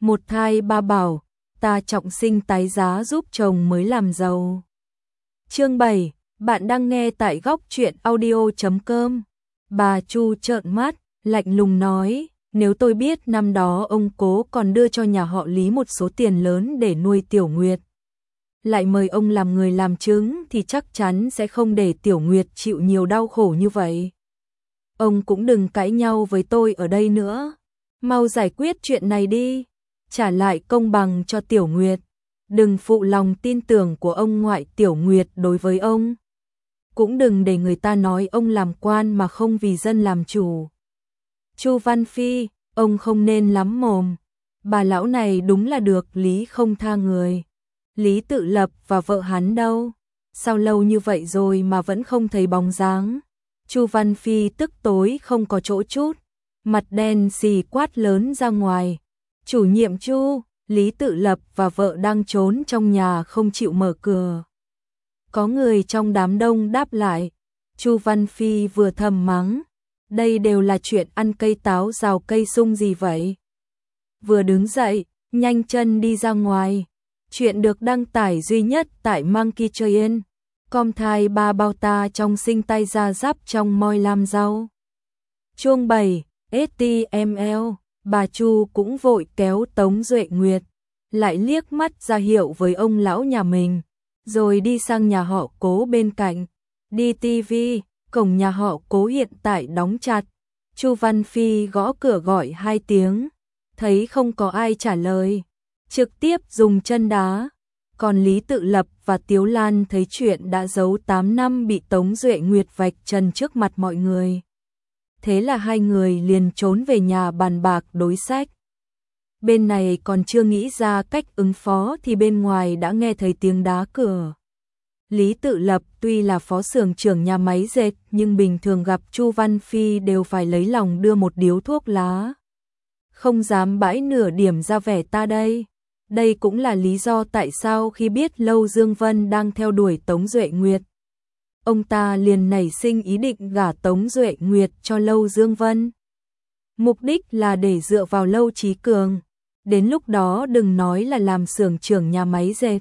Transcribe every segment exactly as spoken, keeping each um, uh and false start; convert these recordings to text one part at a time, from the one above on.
một thai ba bảo, ta trọng sinh tái giá giúp chồng mới làm giàu. Chương bảy, bạn đang nghe tại góc truyện audio chấm com. Bà Chu trợn mắt, lạnh lùng nói, nếu tôi biết năm đó ông Cố còn đưa cho nhà họ Lý một số tiền lớn để nuôi Tiểu Nguyệt, lại mời ông làm người làm chứng thì chắc chắn sẽ không để Tiểu Nguyệt chịu nhiều đau khổ như vậy. Ông cũng đừng cãi nhau với tôi ở đây nữa, mau giải quyết chuyện này đi, trả lại công bằng cho Tiểu Nguyệt, đừng phụ lòng tin tưởng của ông ngoại Tiểu Nguyệt đối với ông. Cũng đừng để người ta nói ông làm quan mà không vì dân làm chủ. Chu Văn Phi, ông không nên lắm mồm, bà lão này đúng là được Lý không tha người. Lý Tự Lập và vợ hắn đâu? Sao lâu như vậy rồi mà vẫn không thấy bóng dáng? Chu Văn Phi tức tối không có chỗ chút, mặt đen xì quát lớn ra ngoài. Chủ nhiệm Chu, Lý Tự Lập và vợ đang trốn trong nhà không chịu mở cửa. Có người trong đám đông đáp lại. Chu Văn Phi vừa thầm mắng, đây đều là chuyện ăn cây táo rào cây sung gì vậy? Vừa đứng dậy, nhanh chân đi ra ngoài. Chuyện được đăng tải duy nhất tại Monkey Train. Com thai ba bao ta trong sinh tay ra giáp trong moi làm rau. Chương bảy, ét tê em lờ, bà Chu cũng vội kéo Tống Duệ Nguyệt, lại liếc mắt ra hiệu với ông lão nhà mình, rồi đi sang nhà họ Cố bên cạnh. Đi ti vi, cổng nhà họ Cố hiện tại đóng chặt. Chu Văn Phi gõ cửa gọi hai tiếng, thấy không có ai trả lời, trực tiếp dùng chân đá. Còn Lý Tự Lập và Tiếu Lan thấy chuyện đã giấu tám năm bị Tống Duệ Nguyệt vạch trần trước mặt mọi người. Thế là hai người liền trốn về nhà bàn bạc đối sách. Bên này còn chưa nghĩ ra cách ứng phó thì bên ngoài đã nghe thấy tiếng đá cửa. Lý Tự Lập tuy là phó xưởng trưởng nhà máy dệt nhưng bình thường gặp Chu Văn Phi đều phải lấy lòng đưa một điếu thuốc lá. Không dám bãi nửa điểm ra vẻ ta đây. Đây cũng là lý do tại sao khi biết Lâu Dương Vân đang theo đuổi Tống Duệ Nguyệt, ông ta liền nảy sinh ý định gả Tống Duệ Nguyệt cho Lâu Dương Vân. Mục đích là để dựa vào Lâu Chí Cường, đến lúc đó đừng nói là làm xưởng trưởng nhà máy dệt,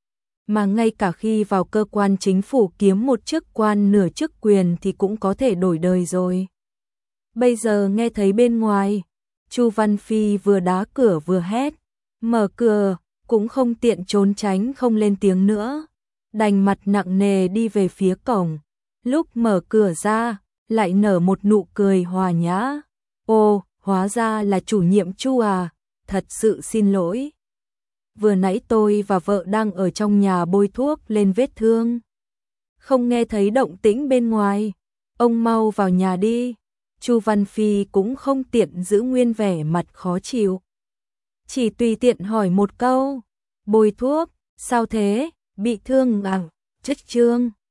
mà ngay cả khi vào cơ quan chính phủ kiếm một chức quan nửa chức quyền thì cũng có thể đổi đời rồi. Bây giờ nghe thấy bên ngoài, Chu Văn Phi vừa đá cửa vừa hét, mở cửa, cũng không tiện trốn tránh không lên tiếng nữa, đành mặt nặng nề đi về phía cổng. Lúc mở cửa ra, lại nở một nụ cười hòa nhã. Ô, hóa ra là chủ nhiệm Chu à, thật sự xin lỗi. Vừa nãy tôi và vợ đang ở trong nhà bôi thuốc lên vết thương, không nghe thấy động tĩnh bên ngoài, ông mau vào nhà đi. Chu Văn Phi cũng không tiện giữ nguyên vẻ mặt khó chịu, chỉ tùy tiện hỏi một câu, bôi thuốc, sao thế, bị thương à, chất trương.